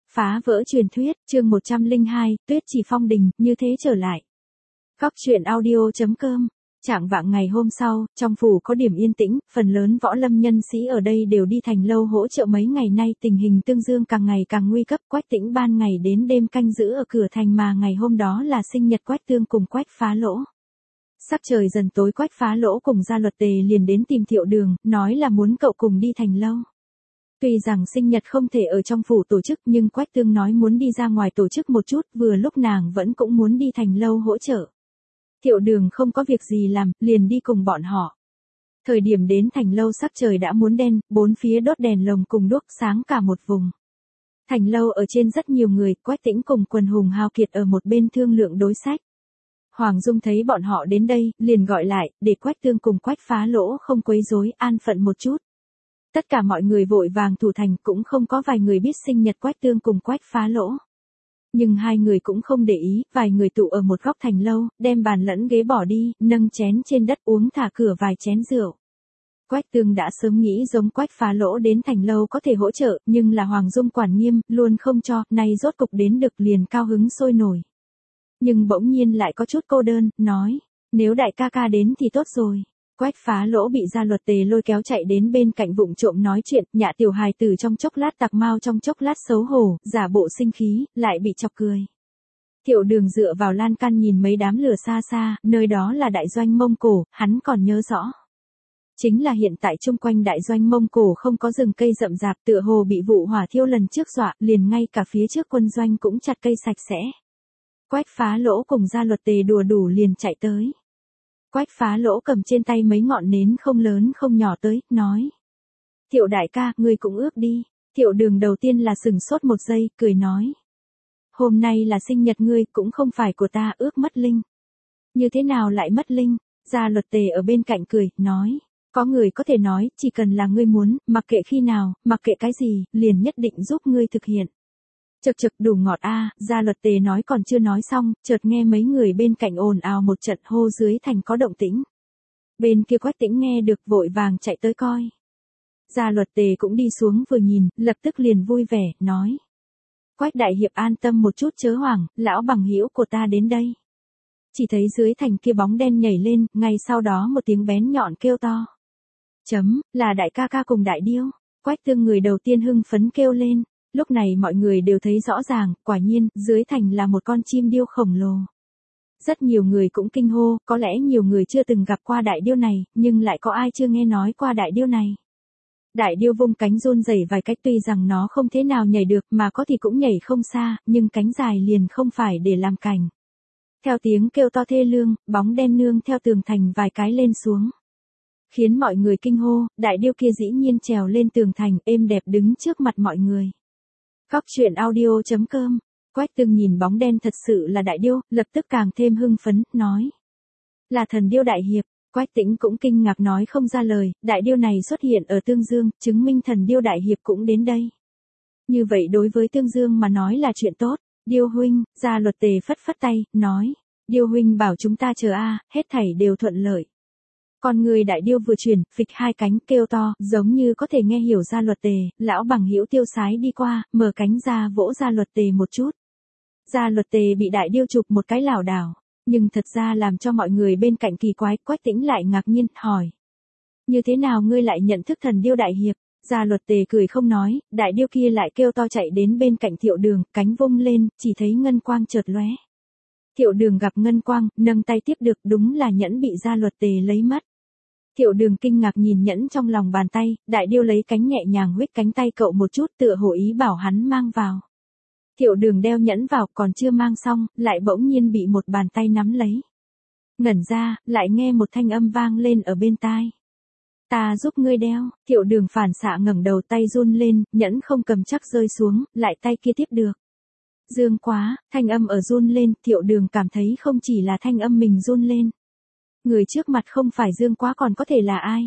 Phá vỡ truyền thuyết, chương 102, Tuyết Chỉ Phong Đình, như thế trở lại. Góc truyện audio.com. Trạng vạng ngày hôm sau, trong phủ có điểm yên tĩnh, phần lớn võ lâm nhân sĩ ở đây đều đi thành lâu hỗ trợ mấy ngày nay tình hình Tương Dương càng ngày càng nguy cấp. Quách Tĩnh ban ngày đến đêm canh giữ ở cửa thành mà ngày hôm đó là sinh nhật Quách Tương cùng Quách Phá Lỗ. Sắc trời dần tối Quách Phá Lỗ cùng Gia Luật Tề liền đến tìm Thiệu Đường, nói là muốn cậu cùng đi thành lâu. Tuy rằng sinh nhật không thể ở trong phủ tổ chức nhưng Quách Tương nói muốn đi ra ngoài tổ chức một chút, vừa lúc nàng vẫn cũng muốn đi thành lâu hỗ trợ. Thiệu Đường không có việc gì làm, liền đi cùng bọn họ. Thời điểm đến thành lâu sắc trời đã muốn đen, bốn phía đốt đèn lồng cùng đuốc sáng cả một vùng. Thành lâu ở trên rất nhiều người, Quách Tĩnh cùng quần hùng hào kiệt ở một bên thương lượng đối sách. Hoàng Dung thấy bọn họ đến đây, liền gọi lại, để Quách Tương cùng Quách Phá Lỗ không quấy rối, an phận một chút. Tất cả mọi người vội vàng thủ thành, cũng không có vài người biết sinh nhật Quách Tương cùng Quách Phá Lỗ. Nhưng hai người cũng không để ý, vài người tụ ở một góc thành lâu, đem bàn lẫn ghế bỏ đi, nâng chén trên đất uống thả cửa vài chén rượu. Quách Tương đã sớm nghĩ giống Quách Phá Lỗ đến thành lâu có thể hỗ trợ, nhưng là Hoàng Dung quản nghiêm, luôn không cho, nay rốt cục đến được liền cao hứng sôi nổi. Nhưng bỗng nhiên lại có chút cô đơn, nói, nếu đại ca ca đến thì tốt rồi. Quách Phá Lỗ bị Gia Luật Tề lôi kéo chạy đến bên cạnh vụng trộm nói chuyện, nhạ tiểu hài tử trong chốc lát tặc mau trong chốc lát xấu hổ, giả bộ sinh khí, lại bị chọc cười. Thiệu Đường dựa vào lan can nhìn mấy đám lửa xa xa, nơi đó là đại doanh Mông Cổ, hắn còn nhớ rõ. Chính là hiện tại chung quanh đại doanh Mông Cổ không có rừng cây rậm rạp, tựa hồ bị vụ hỏa thiêu lần trước dọa, liền ngay cả phía trước quân doanh cũng chặt cây sạch sẽ. Quách Phá Lỗ cùng Gia Luật Tề đùa đủ liền chạy tới. Quách Phá Lỗ cầm trên tay mấy ngọn nến không lớn không nhỏ tới, nói. Thiệu đại ca, ngươi cũng ước đi. Thiệu Đường đầu tiên là sừng sốt một giây, cười nói. Hôm nay là sinh nhật ngươi, cũng không phải của ta, ước mất linh. Như thế nào lại mất linh? Gia Luật Tề ở bên cạnh cười, nói. Có người có thể nói, chỉ cần là ngươi muốn, mặc kệ khi nào, mặc kệ cái gì, liền nhất định giúp ngươi thực hiện. Chực chực đủ ngọt a. Gia Luật Tề nói còn chưa nói xong, chợt nghe mấy người bên cạnh ồn ào một trận, hô dưới thành có động tĩnh. Bên kia Quách Tĩnh nghe được vội vàng chạy tới coi. Gia Luật Tề cũng đi xuống vừa nhìn, lập tức liền vui vẻ, nói. Quách đại hiệp an tâm một chút chớ hoảng, lão bằng hữu của ta đến đây. Chỉ thấy dưới thành kia bóng đen nhảy lên, ngay sau đó một tiếng bén nhọn kêu to. Là đại ca ca cùng đại điêu. Quách Tương người đầu tiên hưng phấn kêu lên. Lúc này mọi người đều thấy rõ ràng, quả nhiên, dưới thành là một con chim điêu khổng lồ. Rất nhiều người cũng kinh hô, có lẽ nhiều người chưa từng gặp qua đại điêu này, nhưng lại có ai chưa nghe nói qua đại điêu này. Đại điêu vung cánh run rẩy vài cách, tuy rằng nó không thế nào nhảy được mà có thì cũng nhảy không xa, nhưng cánh dài liền không phải để làm cảnh. Theo tiếng kêu to thê lương, bóng đen nương theo tường thành vài cái lên xuống. Khiến mọi người kinh hô, đại điêu kia dĩ nhiên trèo lên tường thành êm đẹp đứng trước mặt mọi người. Góc truyện audio.com. Quách Tương nhìn bóng đen thật sự là đại điêu, lập tức càng thêm hưng phấn, nói. Là thần điêu đại hiệp. Quách Tĩnh cũng kinh ngạc nói không ra lời, đại điêu này xuất hiện ở Tương Dương, chứng minh thần điêu đại hiệp cũng đến đây. Như vậy đối với Tương Dương mà nói là chuyện tốt. Điêu huynh, Gia Luật Tề phất phất tay, nói. Điêu huynh bảo chúng ta chờ hết thảy đều thuận lợi. Con người đại điêu vừa chuyển, phịch hai cánh kêu to, giống như có thể nghe hiểu Gia Luật Tề, lão bằng hữu tiêu sái đi qua, mở cánh ra vỗ Gia Luật Tề một chút. Gia Luật Tề bị đại điêu chụp một cái lảo đảo, nhưng thật ra làm cho mọi người bên cạnh kỳ quái. Quách Tĩnh lại ngạc nhiên, hỏi. Như thế nào ngươi lại nhận thức thần điêu đại hiệp? Gia Luật Tề cười không nói, đại điêu kia lại kêu to chạy đến bên cạnh Thiệu Đường, cánh vung lên, chỉ thấy ngân quang chợt lóe. Thiệu Đường gặp ngân quang, nâng tay tiếp được, đúng là nhẫn bị Gia Luật Tề lấy mất. Thiệu Đường kinh ngạc nhìn nhẫn trong lòng bàn tay, đại điêu lấy cánh nhẹ nhàng huých cánh tay cậu một chút tựa hồ ý bảo hắn mang vào. Thiệu Đường đeo nhẫn vào còn chưa mang xong, lại bỗng nhiên bị một bàn tay nắm lấy. Ngẩn ra, lại nghe một thanh âm vang lên ở bên tai. Ta giúp ngươi đeo. Thiệu Đường phản xạ ngẩng đầu, tay run lên, nhẫn không cầm chắc rơi xuống, lại tay kia tiếp được. Dương quá, thanh âm ở run lên, Thiệu Đường cảm thấy không chỉ là thanh âm mình run lên. Người trước mặt không phải Dương quá còn có thể là ai?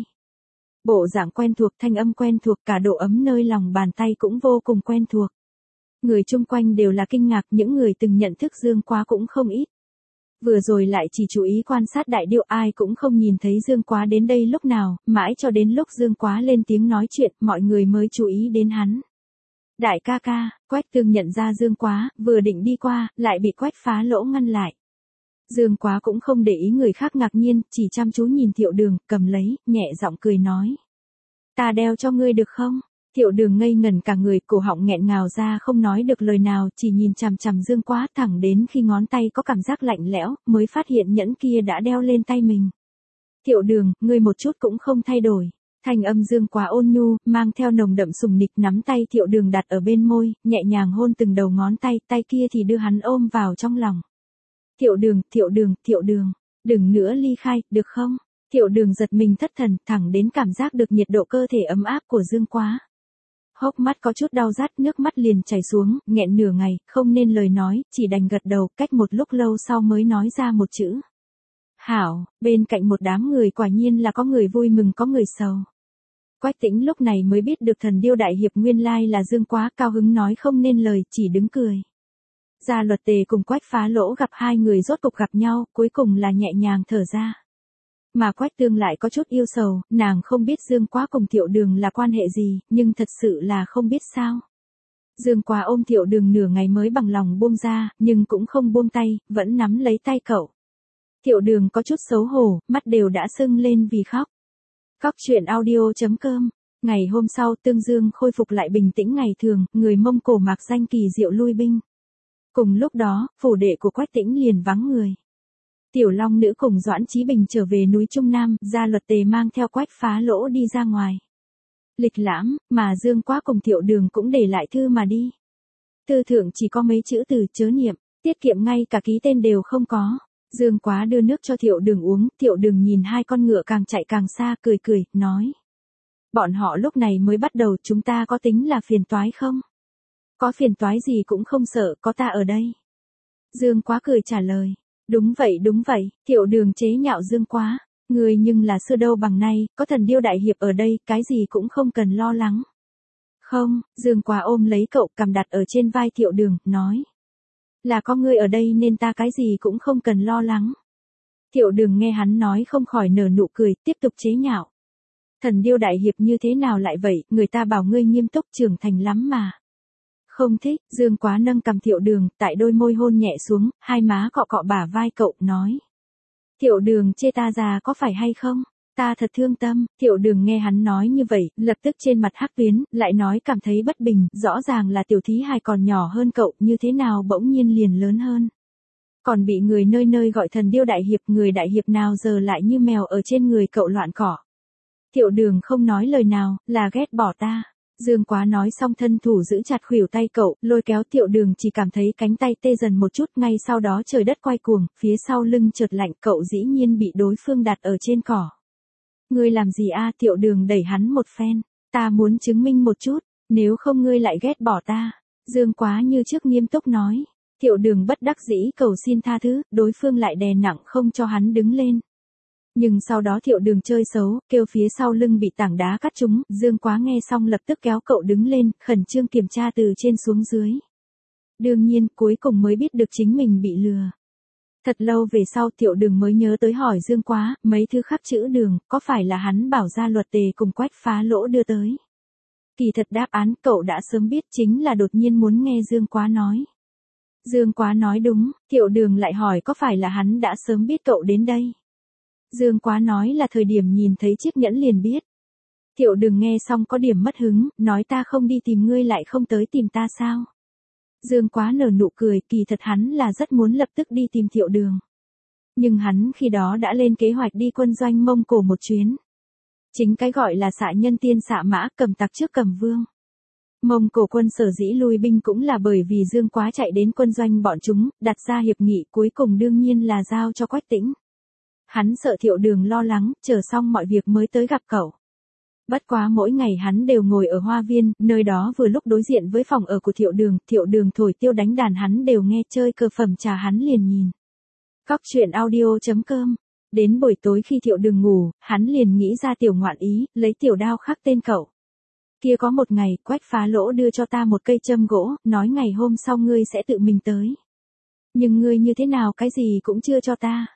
Bộ dạng quen thuộc, thanh âm quen thuộc, cả độ ấm nơi lòng bàn tay cũng vô cùng quen thuộc. Người chung quanh đều là kinh ngạc, những người từng nhận thức Dương quá cũng không ít. Vừa rồi lại chỉ chú ý quan sát đại điêu, ai cũng không nhìn thấy Dương quá đến đây lúc nào, mãi cho đến lúc Dương quá lên tiếng nói chuyện, mọi người mới chú ý đến hắn. Đại ca ca, Quách Tương nhận ra Dương Quá, vừa định đi qua, lại bị Quách Phá Lỗ ngăn lại. Dương Quá cũng không để ý người khác ngạc nhiên, chỉ chăm chú nhìn Thiệu Đường, cầm lấy, nhẹ giọng cười nói. Ta đeo cho ngươi được không? Thiệu Đường ngây ngẩn cả người, cổ họng nghẹn ngào ra không nói được lời nào, chỉ nhìn chằm chằm Dương Quá thẳng đến khi ngón tay có cảm giác lạnh lẽo, mới phát hiện nhẫn kia đã đeo lên tay mình. Thiệu Đường, ngươi một chút cũng không thay đổi. Thanh âm Dương Quá ôn nhu, mang theo nồng đậm sùng nịch, nắm tay Thiệu Đường đặt ở bên môi, nhẹ nhàng hôn từng đầu ngón tay, tay kia thì đưa hắn ôm vào trong lòng. Thiệu Đường, Thiệu Đường, Thiệu Đường, đừng nữa ly khai, được không? Thiệu Đường giật mình thất thần, thẳng đến cảm giác được nhiệt độ cơ thể ấm áp của Dương Quá. Hốc mắt có chút đau rát, nước mắt liền chảy xuống, nghẹn nửa ngày, không nên lời nói, chỉ đành gật đầu, cách một lúc lâu sau mới nói ra một chữ. Hảo, bên cạnh một đám người quả nhiên là có người vui mừng có người sầu. Quách Tĩnh lúc này mới biết được Thần Điêu đại hiệp nguyên lai là Dương Quá, cao hứng nói không nên lời, chỉ đứng cười. Gia Luật Tề cùng Quách Phá Lỗ gặp hai người rốt cục gặp nhau, cuối cùng là nhẹ nhàng thở ra. Mà Quách Tương lại có chút yêu sầu, nàng không biết Dương Quá cùng Thiệu Đường là quan hệ gì, nhưng thật sự là không biết sao. Dương Quá ôm Thiệu Đường nửa ngày mới bằng lòng buông ra, nhưng cũng không buông tay, vẫn nắm lấy tay cậu. Thiệu Đường có chút xấu hổ, mắt đều đã sưng lên vì khóc. Cóc truyện audio.com. Ngày hôm sau Tương Dương khôi phục lại bình tĩnh ngày thường, người Mông Cổ mặc danh kỳ diệu lui binh. Cùng lúc đó, phủ đệ của Quách Tĩnh liền vắng người. Tiểu Long Nữ cùng Doãn Chí Bình trở về núi Trung Nam, Gia Luật Tề mang theo Quách Phá Lỗ đi ra ngoài. Lịch lãm, mà Dương Quá cùng Thiệu Đường cũng để lại thư mà đi. Thư thượng chỉ có mấy chữ từ chớ niệm, tiết kiệm ngay cả ký tên đều không có. Dương Quá đưa nước cho Thiệu Đường uống, Thiệu Đường nhìn hai con ngựa càng chạy càng xa, cười cười, nói. Bọn họ lúc này mới bắt đầu, chúng ta có tính là phiền toái không? Có phiền toái gì cũng không sợ, có ta ở đây. Dương Quá cười trả lời. Đúng vậy, Thiệu Đường chế nhạo Dương Quá. Người nhưng là xưa đâu bằng nay, có Thần Điêu đại hiệp ở đây, cái gì cũng không cần lo lắng. Không, Dương Quá ôm lấy cậu, cầm đặt ở trên vai Thiệu Đường, nói. Là có ngươi ở đây nên ta cái gì cũng không cần lo lắng. Thiệu Đường nghe hắn nói không khỏi nở nụ cười, tiếp tục chế nhạo. Thần Điêu đại hiệp như thế nào lại vậy, người ta bảo ngươi nghiêm túc trưởng thành lắm mà. Không thích, Dương Quá nâng cầm Thiệu Đường, tại đôi môi hôn nhẹ xuống, hai má cọ cọ bả vai cậu, nói. Thiệu Đường chê ta già có phải hay không? Ta thật thương tâm. Thiệu Đường nghe hắn nói như vậy, lập tức trên mặt hắc tuyến, lại nói cảm thấy bất bình, rõ ràng là tiểu thí hài còn nhỏ hơn cậu, như thế nào bỗng nhiên liền lớn hơn. Còn bị người nơi nơi gọi Thần Điêu đại hiệp, người đại hiệp nào giờ lại như mèo ở trên người cậu loạn cỏ. Thiệu Đường không nói lời nào, là ghét bỏ ta. Dương Quá nói xong thân thủ giữ chặt khuỷu tay cậu, lôi kéo Thiệu Đường, chỉ cảm thấy cánh tay tê dần một chút, ngay sau đó trời đất quay cuồng, phía sau lưng chợt lạnh, cậu dĩ nhiên bị đối phương đặt ở trên cỏ. Ngươi làm gì a? Thiệu Đường đẩy hắn một phen. Ta muốn chứng minh một chút, nếu không ngươi lại ghét bỏ ta. Dương Quá như trước nghiêm túc nói. Thiệu Đường bất đắc dĩ cầu xin tha thứ, đối phương lại đè nặng không cho hắn đứng lên. Nhưng sau đó Thiệu Đường chơi xấu, kêu phía sau lưng bị tảng đá cắt trúng, Dương Quá nghe xong lập tức kéo cậu đứng lên, khẩn trương kiểm tra từ trên xuống dưới. Đương nhiên, cuối cùng mới biết được chính mình bị lừa. Thật lâu về sau Thiệu Đường mới nhớ tới hỏi Dương Quá, mấy thứ khắc chữ Đường, có phải là hắn bảo Gia Luật Tề cùng Quách Phá Lỗ đưa tới? Kỳ thật đáp án cậu đã sớm biết, chính là đột nhiên muốn nghe Dương Quá nói. Dương Quá nói đúng, Thiệu Đường lại hỏi có phải là hắn đã sớm biết cậu đến đây? Dương Quá nói là thời điểm nhìn thấy chiếc nhẫn liền biết. Thiệu Đường nghe xong có điểm mất hứng, nói ta không đi tìm ngươi lại không tới tìm ta sao? Dương Quá nở nụ cười, kỳ thật hắn là rất muốn lập tức đi tìm Thiệu Đường. Nhưng hắn khi đó đã lên kế hoạch đi quân doanh Mông Cổ một chuyến. Chính cái gọi là xạ nhân tiên xạ mã, cầm tặc trước cầm vương. Mông Cổ quân sở dĩ lui binh cũng là bởi vì Dương Quá chạy đến quân doanh bọn chúng, đặt ra hiệp nghị, cuối cùng đương nhiên là giao cho Quách Tĩnh. Hắn sợ Thiệu Đường lo lắng, chờ xong mọi việc mới tới gặp cậu. Bất quá mỗi ngày hắn đều ngồi ở hoa viên, nơi đó vừa lúc đối diện với phòng ở của Thiệu Đường thổi tiêu đánh đàn hắn đều nghe, chơi cờ phẩm trà hắn liền nhìn. Cóc truyện audio.com. Đến buổi tối khi Thiệu Đường ngủ, hắn liền nghĩ ra tiểu ngoạn ý, lấy tiểu đao khắc tên cậu. Kia có một ngày, Quách Phá Lỗ đưa cho ta một cây châm gỗ, nói ngày hôm sau ngươi sẽ tự mình tới. Nhưng ngươi như thế nào cái gì cũng chưa cho ta.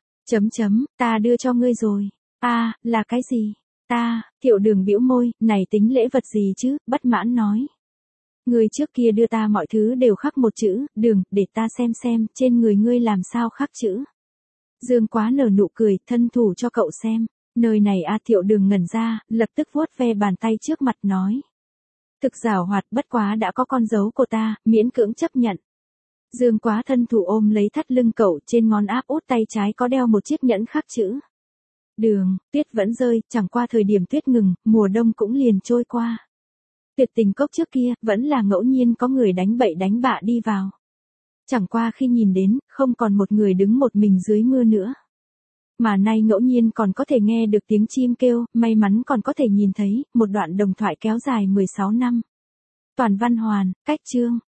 Ta đưa cho ngươi rồi. Là cái gì? Thiệu Đường bĩu môi, này tính lễ vật gì chứ, bất mãn nói. Người trước kia đưa ta mọi thứ đều khắc một chữ, Đường, để ta xem, trên người ngươi làm sao khắc chữ. Dương Quá nở nụ cười, thân thủ cho cậu xem. Nơi này A Thiệu Đường ngẩn ra, lập tức vuốt ve bàn tay trước mặt nói. Thực giảo hoạt, bất quá đã có con dấu của ta, miễn cưỡng chấp nhận. Dương Quá thân thủ ôm lấy thắt lưng cậu, trên ngón áp út tay trái có đeo một chiếc nhẫn khắc chữ. Đường, tuyết vẫn rơi, chẳng qua thời điểm tuyết ngừng, mùa đông cũng liền trôi qua. Tuyệt tình cốc trước kia, vẫn là ngẫu nhiên có người đánh bậy đánh bạ đi vào. Chẳng qua khi nhìn đến, không còn một người đứng một mình dưới mưa nữa. Mà nay ngẫu nhiên còn có thể nghe được tiếng chim kêu, may mắn còn có thể nhìn thấy, một đoạn đồng thoại kéo dài 16 năm. Toàn văn hoàn, cách chương.